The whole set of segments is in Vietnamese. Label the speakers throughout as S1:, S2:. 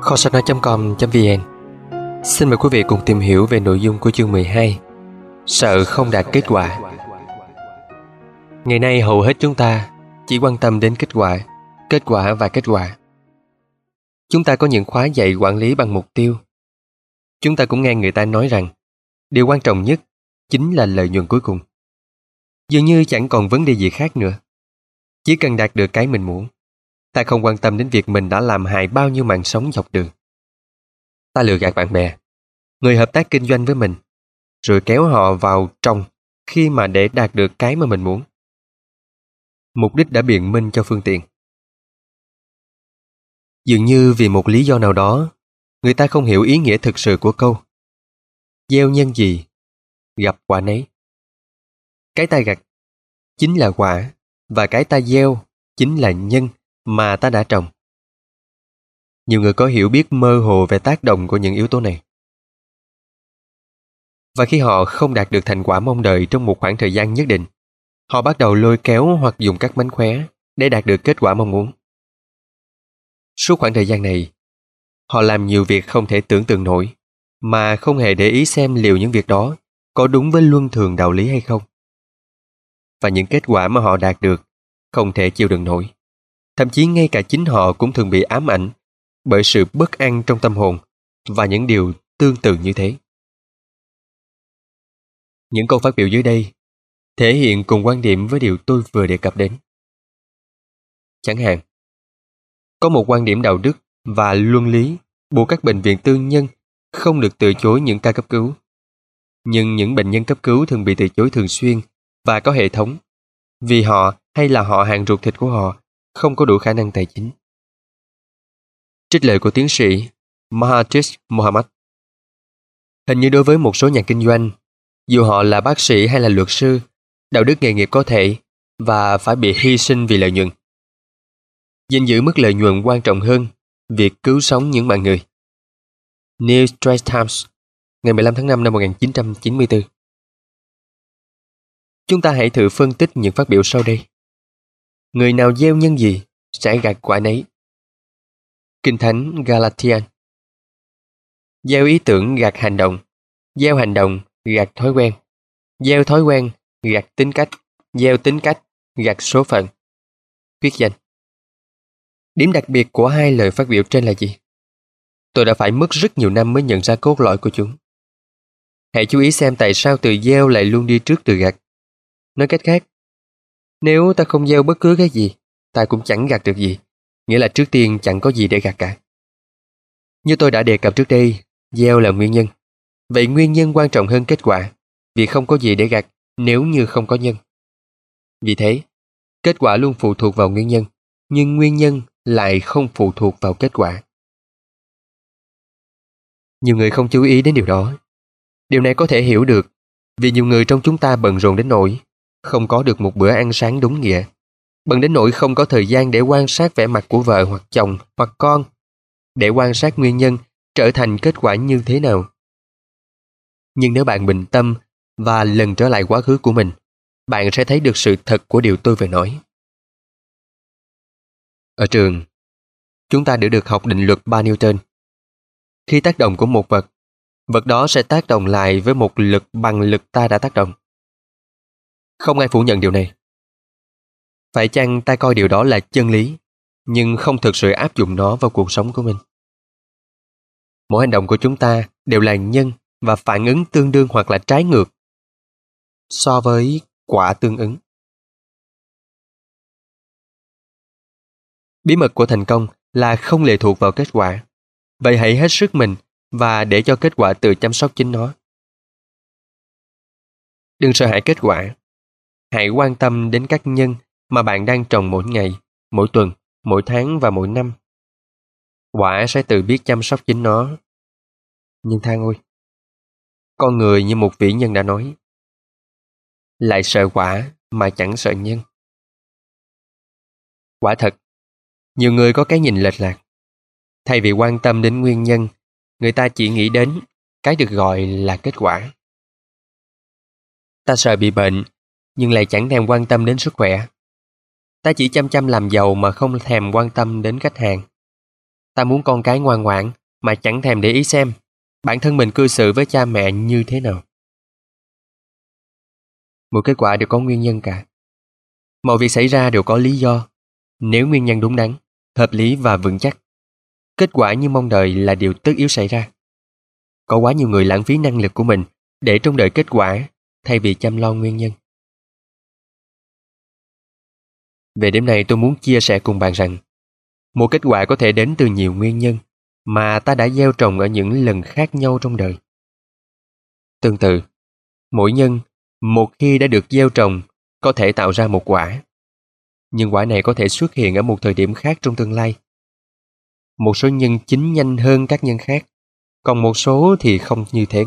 S1: Kho sách nói.com.vn xin mời quý vị cùng tìm hiểu về nội dung của chương 12: Sợ không đạt kết quả. Ngày nay hầu hết chúng ta chỉ quan tâm đến kết quả và kết quả. Chúng ta có những khóa dạy quản lý bằng mục tiêu. Chúng ta cũng nghe người ta nói rằng điều quan trọng nhất chính là lợi nhuận cuối cùng. Dường như chẳng còn vấn đề gì khác nữa. Chỉ cần đạt được cái mình muốn, ta không quan tâm đến việc mình đã làm hại bao nhiêu mạng sống dọc đường. Ta lừa gạt bạn bè, người hợp tác kinh doanh với mình, rồi kéo họ vào trong khi mà để đạt được cái mà mình muốn. Mục đích đã biện minh cho phương tiện. Dường như vì một lý do nào đó, người ta không hiểu ý nghĩa thực sự của câu gieo nhân gì, gặp quả nấy. Cái ta gặt chính là quả, và cái ta gieo chính là nhân mà ta đã trồng. Nhiều người có hiểu biết mơ hồ về tác động của những yếu tố này. Và khi họ không đạt được thành quả mong đợi trong một khoảng thời gian nhất định, họ bắt đầu lôi kéo hoặc dùng các mánh khóe để đạt được kết quả mong muốn. Suốt khoảng thời gian này, họ làm nhiều việc không thể tưởng tượng nổi, mà không hề để ý xem liệu những việc đó có đúng với luân thường đạo lý hay không. Và những kết quả mà họ đạt được không thể chịu đựng nổi. Thậm chí ngay cả chính họ cũng thường bị ám ảnh bởi sự bất an trong tâm hồn và những điều tương tự như thế. Những câu phát biểu dưới đây thể hiện cùng quan điểm với điều tôi vừa đề cập đến. Chẳng hạn, có một quan điểm đạo đức và luân lý buộc các bệnh viện tư nhân không được từ chối những ca cấp cứu. Nhưng những bệnh nhân cấp cứu thường bị từ chối thường xuyên và có hệ thống, vì họ hay là họ hàng ruột thịt của họ không có đủ khả năng tài chính. Trích lời của tiến sĩ Mahathir Mohamad. Hình như đối với một số nhà kinh doanh, dù họ là bác sĩ hay là luật sư, đạo đức nghề nghiệp có thể và phải bị hy sinh vì lợi nhuận. Gìn giữ mức lợi nhuận quan trọng hơn việc cứu sống những mạng người. New Straits Times, ngày 15 tháng 5 năm 1994. Chúng ta hãy thử phân tích những phát biểu sau đây. Người nào gieo nhân gì sẽ gặt quả nấy. Kinh Thánh Galatian. Gieo ý tưởng gặt hành động, gieo hành động gặt thói quen, gieo thói quen gặt tính cách, gieo tính cách gặt số phận. Viết danh. Điểm đặc biệt của hai lời phát biểu trên là gì? Tôi đã phải mất rất nhiều năm mới nhận ra cốt lõi của chúng. Hãy chú ý xem tại sao từ gieo lại luôn đi trước từ gặt. Nói cách khác, nếu ta không gieo bất cứ cái gì, ta cũng chẳng gặt được gì, nghĩa là trước tiên chẳng có gì để gặt cả. Như tôi đã đề cập trước đây, gieo là nguyên nhân. Vậy nguyên nhân quan trọng hơn kết quả, vì không có gì để gặt nếu như không có nhân. Vì thế, kết quả luôn phụ thuộc vào nguyên nhân, nhưng nguyên nhân lại không phụ thuộc vào kết quả. Nhiều người không chú ý đến điều đó. Điều này có thể hiểu được vì nhiều người trong chúng ta bận rộn đến nỗi không có được một bữa ăn sáng đúng nghĩa, bận đến nỗi không có thời gian để quan sát vẻ mặt của vợ hoặc chồng hoặc con, để quan sát nguyên nhân trở thành kết quả như thế nào. Nhưng nếu bạn bình tâm và lần trở lại quá khứ của mình, bạn sẽ thấy được sự thật của điều tôi vừa nói. Ở trường, chúng ta đã được học định luật 3 Newton. Khi tác động của một vật, vật đó sẽ tác động lại với một lực bằng lực ta đã tác động. Không ai phủ nhận điều này. Phải chăng ta coi điều đó là chân lý, nhưng không thực sự áp dụng nó vào cuộc sống của mình? Mỗi hành động của chúng ta đều là nhân và phản ứng tương đương hoặc là trái ngược so với quả tương ứng. Bí mật của thành công là không lệ thuộc vào kết quả. Vậy hãy hết sức mình và để cho kết quả tự chăm sóc chính nó. Đừng sợ hãi kết quả. Hãy quan tâm đến các nhân mà bạn đang trồng mỗi ngày, mỗi tuần, mỗi tháng và mỗi năm. Quả sẽ tự biết chăm sóc chính nó. Nhưng than ôi, con người như một vĩ nhân đã nói, lại sợ quả mà chẳng sợ nhân. Quả thật, nhiều người có cái nhìn lệch lạc. Thay vì quan tâm đến nguyên nhân, người ta chỉ nghĩ đến cái được gọi là kết quả. Ta sợ bị bệnh, nhưng lại chẳng thèm quan tâm đến sức khỏe. Ta chỉ chăm chăm làm giàu mà không thèm quan tâm đến khách hàng. Ta muốn con cái ngoan ngoãn mà chẳng thèm để ý xem bản thân mình cư xử với cha mẹ như thế nào. Mỗi kết quả đều có nguyên nhân cả. Mọi việc xảy ra đều có lý do. Nếu nguyên nhân đúng đắn, hợp lý và vững chắc, kết quả như mong đợi là điều tất yếu xảy ra. Có quá nhiều người lãng phí năng lực của mình để trông đợi kết quả thay vì chăm lo nguyên nhân. Về điểm này tôi muốn chia sẻ cùng bạn rằng một kết quả có thể đến từ nhiều nguyên nhân mà ta đã gieo trồng ở những lần khác nhau trong đời. Tương tự, mỗi nhân một khi đã được gieo trồng có thể tạo ra một quả. Nhưng quả này có thể xuất hiện ở một thời điểm khác trong tương lai. Một số nhân chín nhanh hơn các nhân khác, còn một số thì không như thế.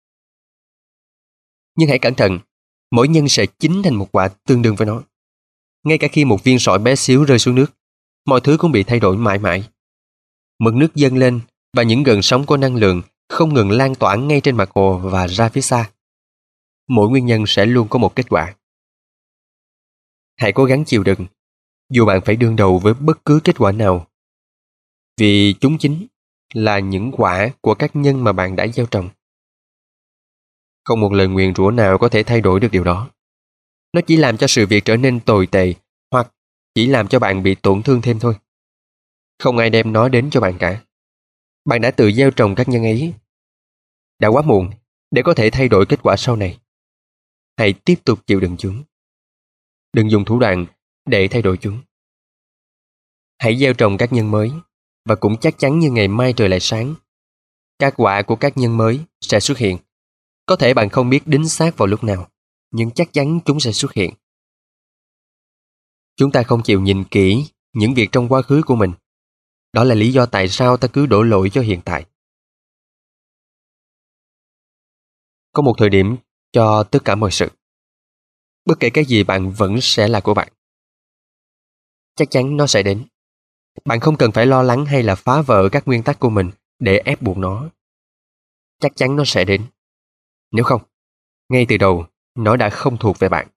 S1: Nhưng hãy cẩn thận, mỗi nhân sẽ chín thành một quả tương đương với nó. Ngay cả khi một viên sỏi bé xíu rơi xuống nước, mọi thứ cũng bị thay đổi mãi mãi. Mực nước dâng lên và những gợn sóng của năng lượng không ngừng lan tỏa ngay trên mặt hồ và ra phía xa. Mỗi nguyên nhân sẽ luôn có một kết quả. Hãy cố gắng chịu đựng, dù bạn phải đương đầu với bất cứ kết quả nào. Vì chúng chính là những quả của các nhân mà bạn đã gieo trồng. Không một lời nguyền rủa nào có thể thay đổi được điều đó. Nó chỉ làm cho sự việc trở nên tồi tệ hoặc chỉ làm cho bạn bị tổn thương thêm thôi. Không ai đem nó đến cho bạn cả. Bạn đã tự gieo trồng các nhân ấy. Đã quá muộn để có thể thay đổi kết quả sau này. Hãy tiếp tục chịu đựng chúng. Đừng dùng thủ đoạn để thay đổi chúng. Hãy gieo trồng các nhân mới và cũng chắc chắn như ngày mai trời lại sáng. Các quả của các nhân mới sẽ xuất hiện. Có thể bạn không biết đính xác vào lúc nào, nhưng chắc chắn chúng sẽ xuất hiện. Chúng ta không chịu nhìn kỹ những việc trong quá khứ của mình. Đó là lý do tại sao ta cứ đổ lỗi cho hiện tại. Có một thời điểm cho tất cả mọi sự. Bất kể cái gì bạn vẫn sẽ là của bạn. Chắc chắn nó sẽ đến. Bạn không cần phải lo lắng hay là phá vỡ các nguyên tắc của mình để ép buộc nó. Chắc chắn nó sẽ đến. Nếu không, ngay từ đầu, nó đã không thuộc về bạn.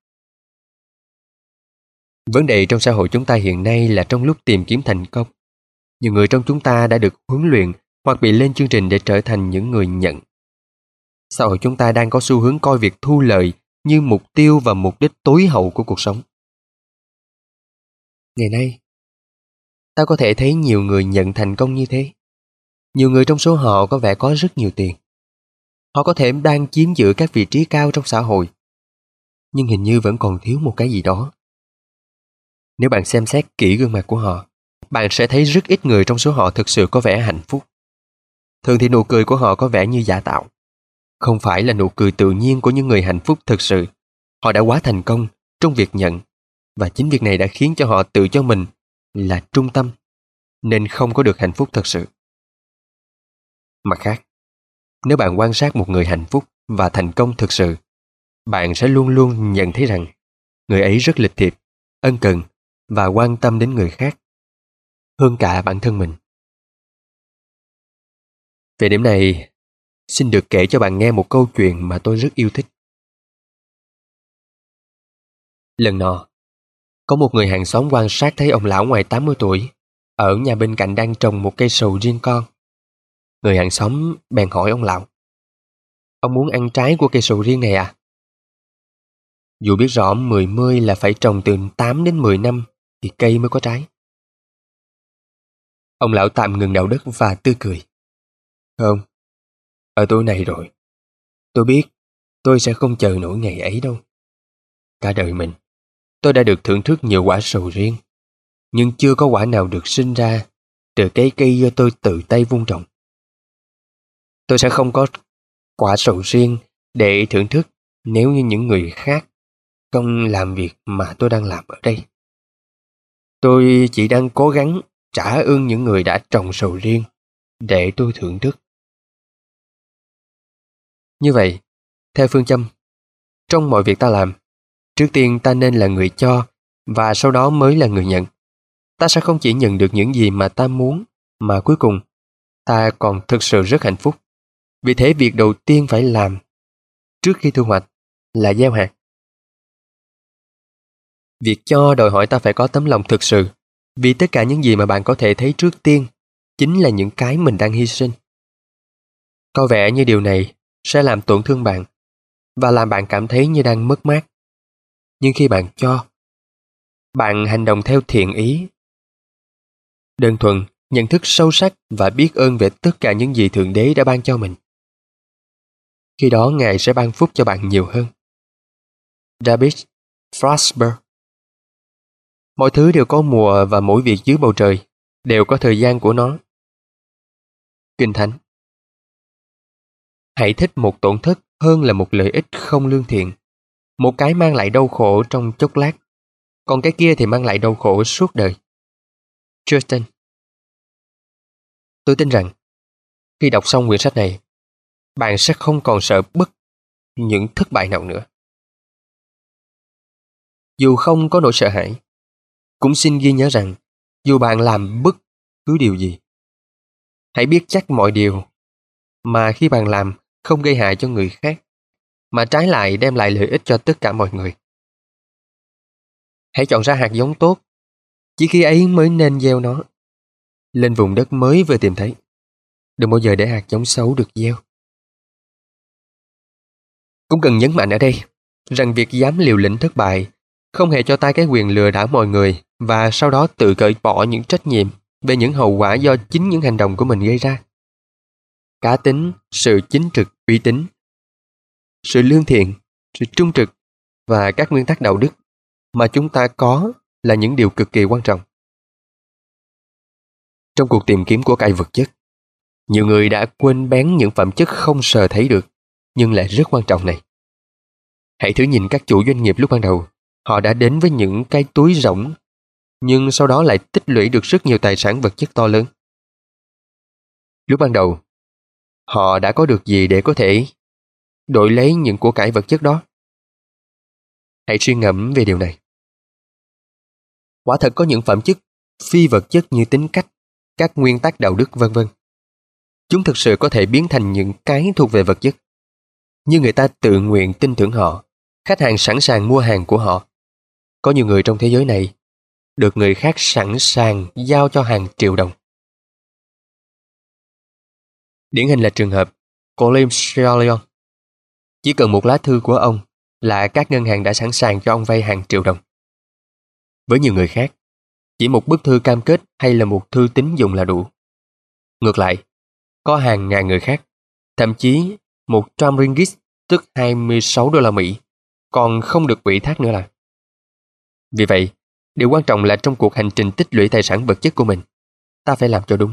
S1: Vấn đề trong xã hội chúng ta hiện nay là trong lúc tìm kiếm thành công, nhiều người trong chúng ta đã được huấn luyện hoặc bị lên chương trình để trở thành những người nhận. Xã hội chúng ta đang có xu hướng coi việc thu lợi như mục tiêu và mục đích tối hậu của cuộc sống. Ngày nay, ta có thể thấy nhiều người nhận thành công như thế. Nhiều người trong số họ có vẻ có rất nhiều tiền. Họ có thể đang chiếm giữ các vị trí cao trong xã hội, nhưng hình như vẫn còn thiếu một cái gì đó. Nếu bạn xem xét kỹ gương mặt của họ, bạn sẽ thấy rất ít người trong số họ thực sự có vẻ hạnh phúc. Thường thì nụ cười của họ có vẻ như giả tạo. Không phải là nụ cười tự nhiên của những người hạnh phúc thực sự. Họ đã quá thành công trong việc nhận, và chính việc này đã khiến cho họ tự cho mình là trung tâm, nên không có được hạnh phúc thật sự. Mặt khác, nếu bạn quan sát một người hạnh phúc và thành công thực sự, bạn sẽ luôn luôn nhận thấy rằng người ấy rất lịch thiệp, ân cần và quan tâm đến người khác hơn cả bản thân mình. Về điểm này, xin được kể cho bạn nghe một câu chuyện mà tôi rất yêu thích. Lần nọ, có một người hàng xóm quan sát thấy ông lão ngoài 80 tuổi ở nhà bên cạnh đang trồng một cây sầu riêng con. Người hàng xóm bèn hỏi ông lão: "Ông muốn ăn trái của cây sầu riêng này à?" Dù biết rõ 10 mươi là phải trồng từ 8 đến 10 năm thì cây mới có trái. Ông lão tạm ngừng đào đất và tươi cười: "Không, ở tuổi này rồi, tôi biết tôi sẽ không chờ nổi ngày ấy đâu. Cả đời mình, tôi đã được thưởng thức nhiều quả sầu riêng, nhưng chưa có quả nào được sinh ra từ cái cây do tôi tự tay vun trồng. Tôi sẽ không có quả sầu riêng để thưởng thức nếu như những người khác không làm việc mà tôi đang làm ở đây. Tôi chỉ đang cố gắng trả ơn những người đã trồng sầu riêng để tôi thưởng thức." Như vậy, theo phương châm, trong mọi việc ta làm, trước tiên ta nên là người cho và sau đó mới là người nhận. Ta sẽ không chỉ nhận được những gì mà ta muốn, mà cuối cùng ta còn thực sự rất hạnh phúc. Vì thế việc đầu tiên phải làm trước khi thu hoạch là gieo hạt. Việc cho đòi hỏi ta phải có tấm lòng thực sự, vì tất cả những gì mà bạn có thể thấy trước tiên chính là những cái mình đang hy sinh. Có vẻ như điều này sẽ làm tổn thương bạn và làm bạn cảm thấy như đang mất mát. Nhưng khi bạn cho, bạn hành động theo thiện ý, đơn thuần, nhận thức sâu sắc và biết ơn về tất cả những gì Thượng Đế đã ban cho mình. Khi đó Ngài sẽ ban phúc cho bạn nhiều hơn. David Frasberg. Mọi thứ đều có mùa và mỗi việc dưới bầu trời đều có thời gian của nó. Kinh Thánh. Hãy thích một tổn thất hơn là một lợi ích không lương thiện. Một cái mang lại đau khổ trong chốc lát, còn cái kia thì mang lại đau khổ suốt đời. Justin. Tôi tin rằng, khi đọc xong quyển sách này, bạn sẽ không còn sợ bất những thất bại nào nữa. Dù không có nỗi sợ hãi, cũng xin ghi nhớ rằng, dù bạn làm bất cứ điều gì, hãy biết chắc mọi điều mà khi bạn làm không gây hại cho người khác, mà trái lại đem lại lợi ích cho tất cả mọi người. Hãy chọn ra hạt giống tốt, chỉ khi ấy mới nên gieo nó lên vùng đất mới vừa tìm thấy. Đừng bao giờ để hạt giống xấu được gieo. Cũng cần nhấn mạnh ở đây rằng việc dám liều lĩnh thất bại không hề cho ta cái quyền lừa đảo mọi người và sau đó tự cởi bỏ những trách nhiệm về những hậu quả do chính những hành động của mình gây ra. Cá tính, sự chính trực, uy tín, sự lương thiện, sự trung trực và các nguyên tắc đạo đức mà chúng ta có là những điều cực kỳ quan trọng. Trong cuộc tìm kiếm của cải vật chất, nhiều người đã quên bén những phẩm chất không sờ thấy được nhưng lại rất quan trọng này. Hãy thử nhìn các chủ doanh nghiệp lúc ban đầu. Họ đã đến với những cái túi rỗng, nhưng sau đó lại tích lũy được rất nhiều tài sản vật chất to lớn. Lúc ban đầu, họ đã có được gì để có thể đổi lấy những của cải vật chất đó? Hãy suy ngẫm về điều này. Quả thật có những phẩm chất phi vật chất như tính cách, các nguyên tắc đạo đức vân vân. Chúng thực sự có thể biến thành những cái thuộc về vật chất. Như người ta tự nguyện tin tưởng họ, khách hàng sẵn sàng mua hàng của họ. Có nhiều người trong thế giới này được người khác sẵn sàng giao cho hàng triệu đồng. Điển hình là trường hợp Colin Shellion. Chỉ cần một lá thư của ông là các ngân hàng đã sẵn sàng cho ông vay hàng triệu đồng. Với nhiều người khác, chỉ một bức thư cam kết hay là một thư tín dụng là đủ. Ngược lại, có hàng ngàn người khác, thậm chí 100 ringgit tức 26 đô la Mỹ còn không được ủy thác nữa là. Vì vậy, điều quan trọng là trong cuộc hành trình tích lũy tài sản vật chất của mình, ta phải làm cho đúng.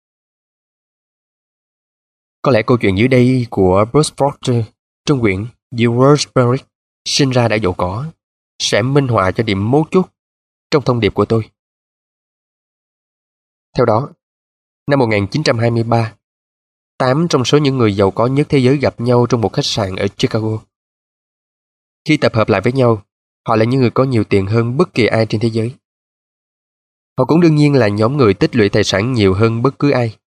S1: Có lẽ câu chuyện dưới đây của Bruce Proctor trong quyển The World Spirit sinh ra đã giàu có sẽ minh họa cho điểm mấu chốt trong thông điệp của tôi. Theo đó, năm 1923, 8 trong số những người giàu có nhất thế giới gặp nhau trong một khách sạn ở Chicago. Khi tập hợp lại với nhau, họ là những người có nhiều tiền hơn bất kỳ ai trên thế giới. Họ cũng đương nhiên là nhóm người tích lũy tài sản nhiều hơn bất cứ ai.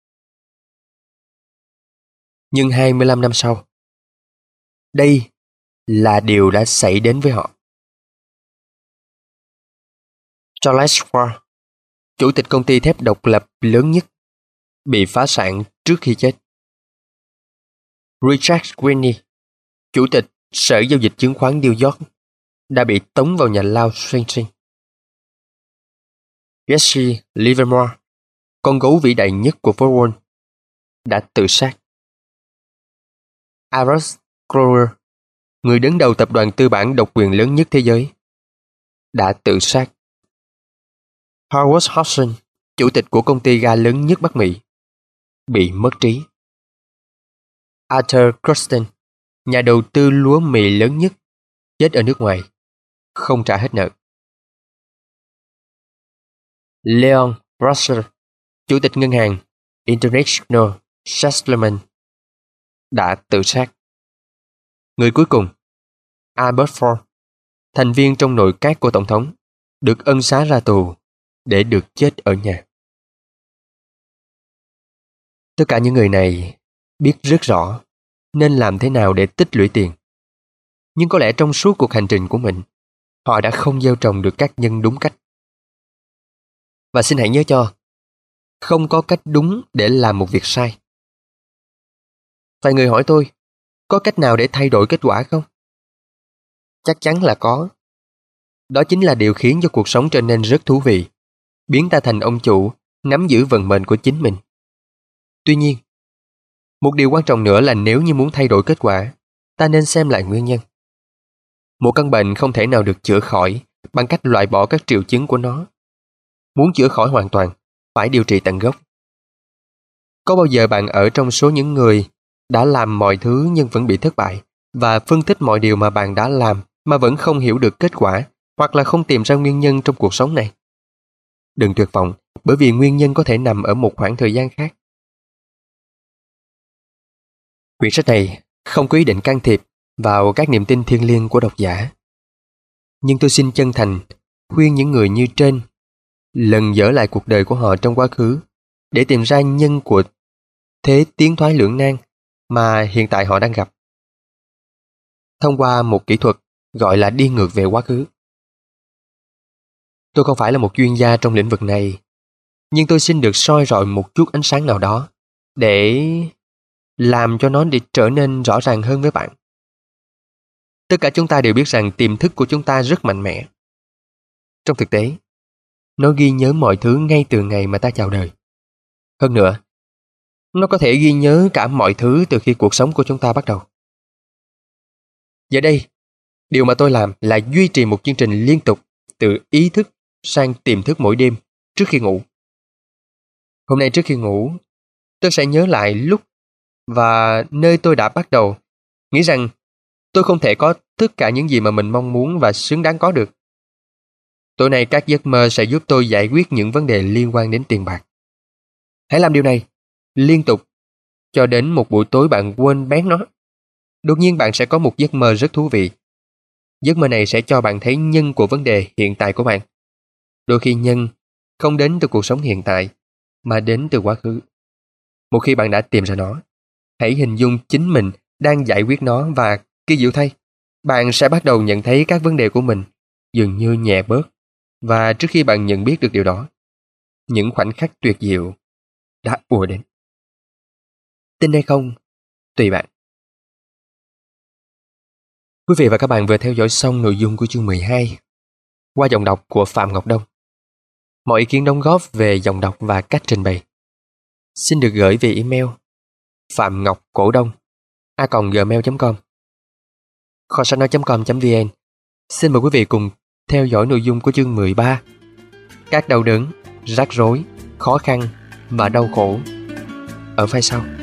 S1: Nhưng 25 năm sau, đây là điều đã xảy đến với họ. Charles Schwab, chủ tịch công ty thép độc lập lớn nhất, bị phá sản trước khi chết. Richard Sweeney, chủ tịch Sở Giao dịch Chứng khoán New York, đã bị tống vào nhà lao Sing Sing. Jesse Livermore, con gấu vĩ đại nhất của phố Wall, đã tự sát. Amos Kroger, người đứng đầu tập đoàn tư bản độc quyền lớn nhất thế giới, đã tự sát. Howard Hudson, chủ tịch của công ty ga lớn nhất Bắc Mỹ, bị mất trí. Arthur Croston, nhà đầu tư lúa mì lớn nhất, chết ở nước ngoài, không trả hết nợ. Leon Russell, chủ tịch ngân hàng International Settlement, đã tự sát. Người cuối cùng, Albert Ford, thành viên trong nội các của Tổng thống, được ân xá ra tù để được chết ở nhà. Tất cả những người này biết rất rõ nên làm thế nào để tích lũy tiền. Nhưng có lẽ trong suốt cuộc hành trình của mình, họ đã không gieo trồng được các nhân đúng cách. Và xin hãy nhớ cho, không có cách đúng để làm một việc sai. Vài người hỏi tôi, có cách nào để thay đổi kết quả không? Chắc chắn là có. Đó chính là điều khiến cho cuộc sống trở nên rất thú vị, biến ta thành ông chủ, nắm giữ vận mệnh của chính mình. Tuy nhiên, một điều quan trọng nữa là nếu như muốn thay đổi kết quả, ta nên xem lại nguyên nhân. Một căn bệnh không thể nào được chữa khỏi bằng cách loại bỏ các triệu chứng của nó. Muốn chữa khỏi hoàn toàn, phải điều trị tận gốc. Có bao giờ bạn ở trong số những người đã làm mọi thứ nhưng vẫn bị thất bại và phân tích mọi điều mà bạn đã làm mà vẫn không hiểu được kết quả hoặc là không tìm ra nguyên nhân trong cuộc sống này? Đừng tuyệt vọng, bởi vì nguyên nhân có thể nằm ở một khoảng thời gian khác. Quyển sách này không có ý định can thiệp vào các niềm tin thiêng liêng của độc giả. Nhưng tôi xin chân thành khuyên những người như trên lần dở lại cuộc đời của họ trong quá khứ để tìm ra nhân của thế tiến thoái lưỡng nan mà hiện tại họ đang gặp, thông qua một kỹ thuật gọi là đi ngược về quá khứ. Tôi không phải là một chuyên gia trong lĩnh vực này, nhưng tôi xin được soi rọi một chút ánh sáng nào đó để làm cho nó trở nên rõ ràng hơn với bạn. Tất cả chúng ta đều biết rằng tiềm thức của chúng ta rất mạnh mẽ. Trong thực tế, nó ghi nhớ mọi thứ ngay từ ngày mà ta chào đời. Hơn nữa, nó có thể ghi nhớ cả mọi thứ từ khi cuộc sống của chúng ta bắt đầu. Giờ đây, điều mà tôi làm là duy trì một chương trình liên tục từ ý thức sang tiềm thức mỗi đêm trước khi ngủ. Hôm nay trước khi ngủ, tôi sẽ nhớ lại lúc và nơi tôi đã bắt đầu, nghĩ rằng tôi không thể có tất cả những gì mà mình mong muốn và xứng đáng có được. Tối nay các giấc mơ sẽ giúp tôi giải quyết những vấn đề liên quan đến tiền bạc. Hãy làm điều này liên tục cho đến một buổi tối bạn quên bén nó. Đột nhiên bạn sẽ có một giấc mơ rất thú vị. Giấc mơ này sẽ cho bạn thấy nhân của vấn đề hiện tại của bạn. Đôi khi nhân không đến từ cuộc sống hiện tại, mà đến từ quá khứ. Một khi bạn đã tìm ra nó, hãy hình dung chính mình đang giải quyết nó và kỳ diệu thay, bạn sẽ bắt đầu nhận thấy các vấn đề của mình dường như nhẹ bớt. Và trước khi bạn nhận biết được điều đó, những khoảnh khắc tuyệt diệu đã ùa đến. Tin hay không, tùy bạn. Quý vị và các bạn vừa theo dõi xong nội dung của chương 12 qua giọng đọc của Phạm Ngọc Đông. Mọi ý kiến đóng góp về giọng đọc và cách trình bày xin được gửi về email phạm ngọc cổ đông@gmail.com, kho sách nói.com.vn. Xin mời quý vị cùng theo dõi nội dung của chương 13, các đau đớn, rắc rối, khó khăn và đau khổ ở phía sau.